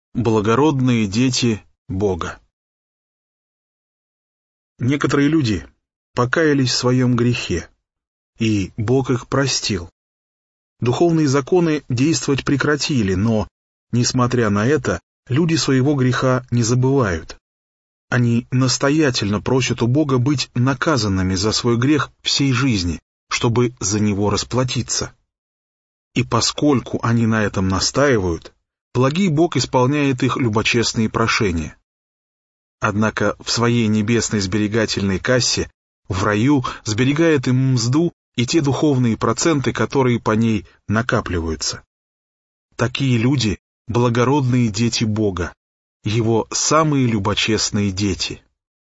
Благородные дети Бога. Некоторые люди покаялись в своем грехе, и Бог их простил. Духовные законы действовать прекратили, но, несмотря на это, люди своего греха не забывают. Они настоятельно просят у Бога быть наказанными за свой грех всей жизни, чтобы за него расплатиться. И поскольку они на этом настаивают, благий Бог исполняет их любочестные прошения. Однако в своей небесной сберегательной кассе в раю сберегает им мзду и те духовные проценты, которые по ней накапливаются. Такие люди — благородные дети Бога, Его самые любочестные дети.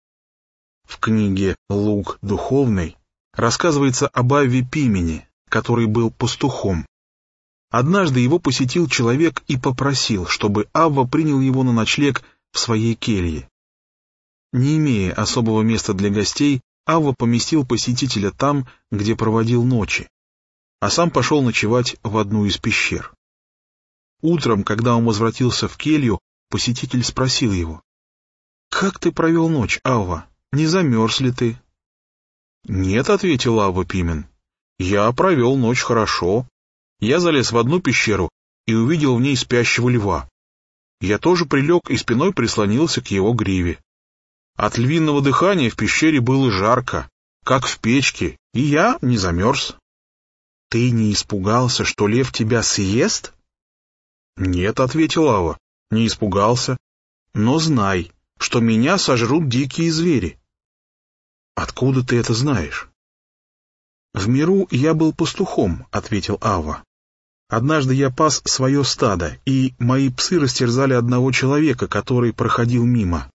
В книге «Лук духовный» рассказывается об Авве Пимене, который был пастухом. Однажды его посетил человек и попросил, чтобы Авва принял его на ночлег в своей келье. Не имея особого места для гостей, Авва поместил посетителя там, где проводил ночи, а сам пошел ночевать в одну из пещер. Утром, когда он возвратился в келью, посетитель спросил его: «Как ты провел ночь, Авва? Не замерз ли ты?» «Нет», — ответил Авва Пимен, — «я провел ночь хорошо. Я залез в одну пещеру и увидел в ней спящего льва. Я тоже прилег и спиной прислонился к его гриве. От львиного дыхания в пещере было жарко, как в печке, и я не замерз». «Ты не испугался, что лев тебя съест?» «Нет», — ответил Авва, — «не испугался. Но знай, что меня сожрут дикие звери». «Откуда ты это знаешь?» «В миру я был пастухом», — ответил Авва. «Однажды я пас свое стадо, и мои псы растерзали одного человека, который проходил мимо.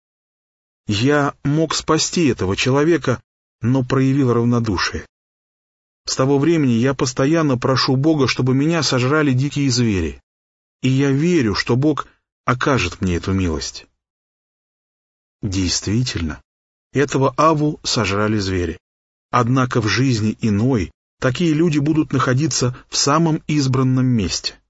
Я мог спасти этого человека, но проявил равнодушие. С того времени я постоянно прошу Бога, чтобы меня сожрали дикие звери, и я верю, что Бог окажет мне эту милость». Действительно, этого Авву сожрали звери. Однако в жизни иной такие люди будут находиться в самом избранном месте.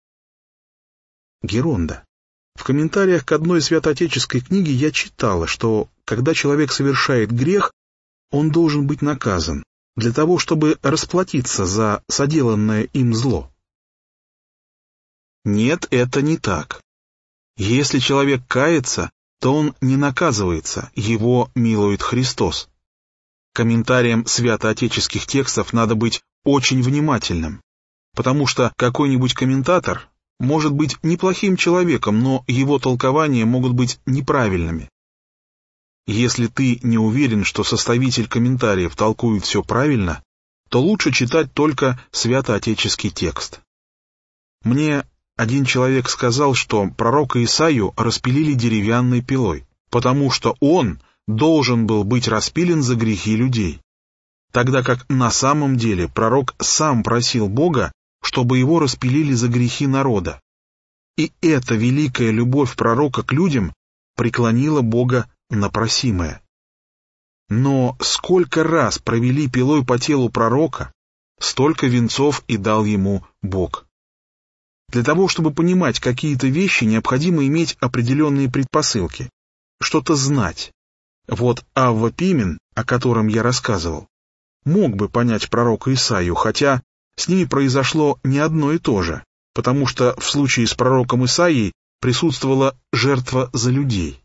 Геронда. В комментариях к одной святоотеческой книге я читала, что когда человек совершает грех, он должен быть наказан для того, чтобы расплатиться за соделанное им зло. Нет, это не так. Если человек кается, то он не наказывается, его милует Христос. Комментариям святоотеческих текстов надо быть очень внимательным, потому что какой-нибудь комментатор может быть неплохим человеком, но его толкования могут быть неправильными. Если ты не уверен, что составитель комментариев толкует все правильно, то лучше читать только святоотеческий текст. Мне один человек сказал, что пророка Исаию распилили деревянной пилой, потому что он должен был быть распилен за грехи людей, тогда как на самом деле пророк сам просил Бога, чтобы его распилили за грехи народа. И эта великая любовь пророка к людям преклонила Бога на просимое. Но сколько раз провели пилой по телу пророка, столько венцов и дал ему Бог. Для того, чтобы понимать какие-то вещи, необходимо иметь определенные предпосылки, что-то знать. Вот Авва Пимен, о котором я рассказывал, мог бы понять пророка Исаию, хотя с ними произошло не одно и то же, потому что в случае с пророком Исаией присутствовала жертва за людей.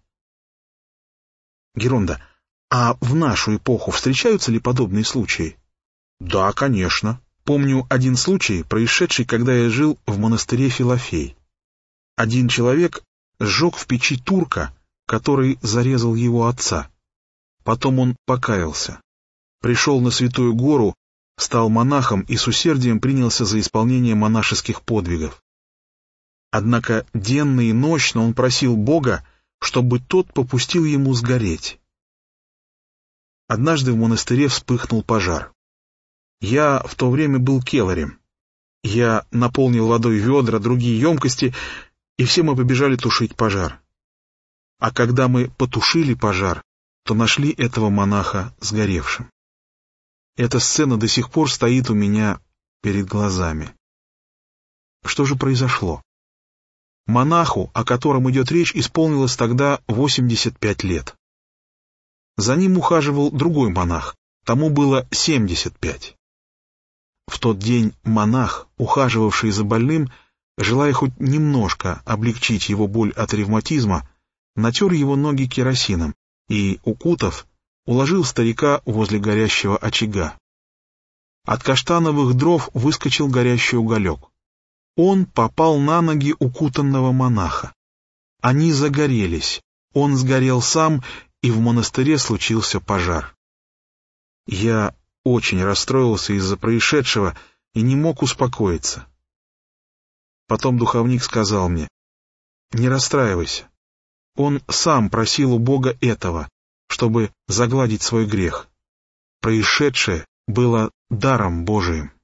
Геронда, а в нашу эпоху встречаются ли подобные случаи? Да, конечно. Помню один случай, происшедший, когда я жил в монастыре Филофей. Один человек сжег в печи турка, который зарезал его отца. Потом он покаялся, пришел на Святую Гору, стал монахом и с усердием принялся за исполнение монашеских подвигов. Однако денно и ночно он просил Бога, чтобы тот попустил ему сгореть. Однажды в монастыре вспыхнул пожар. Я в то время был келарем. Я наполнил водой ведра, другие емкости, и все мы побежали тушить пожар. А когда мы потушили пожар, то нашли этого монаха сгоревшим. Эта сцена до сих пор стоит у меня перед глазами. Что же произошло? Монаху, о котором идет речь, исполнилось тогда 85 лет. За ним ухаживал другой монах, тому было 75. В тот день монах, ухаживавший за больным, желая хоть немножко облегчить его боль от ревматизма, натер его ноги керосином и, укутав, уложил старика возле горящего очага. От каштановых дров выскочил горящий уголек. Он попал на ноги укутанного монаха. Они загорелись, он сгорел сам, и в монастыре случился пожар. Я очень расстроился из-за происшедшего и не мог успокоиться. Потом духовник сказал мне: «Не расстраивайся. Он сам просил у Бога этого, чтобы загладить свой грех. Происшедшее было даром Божиим».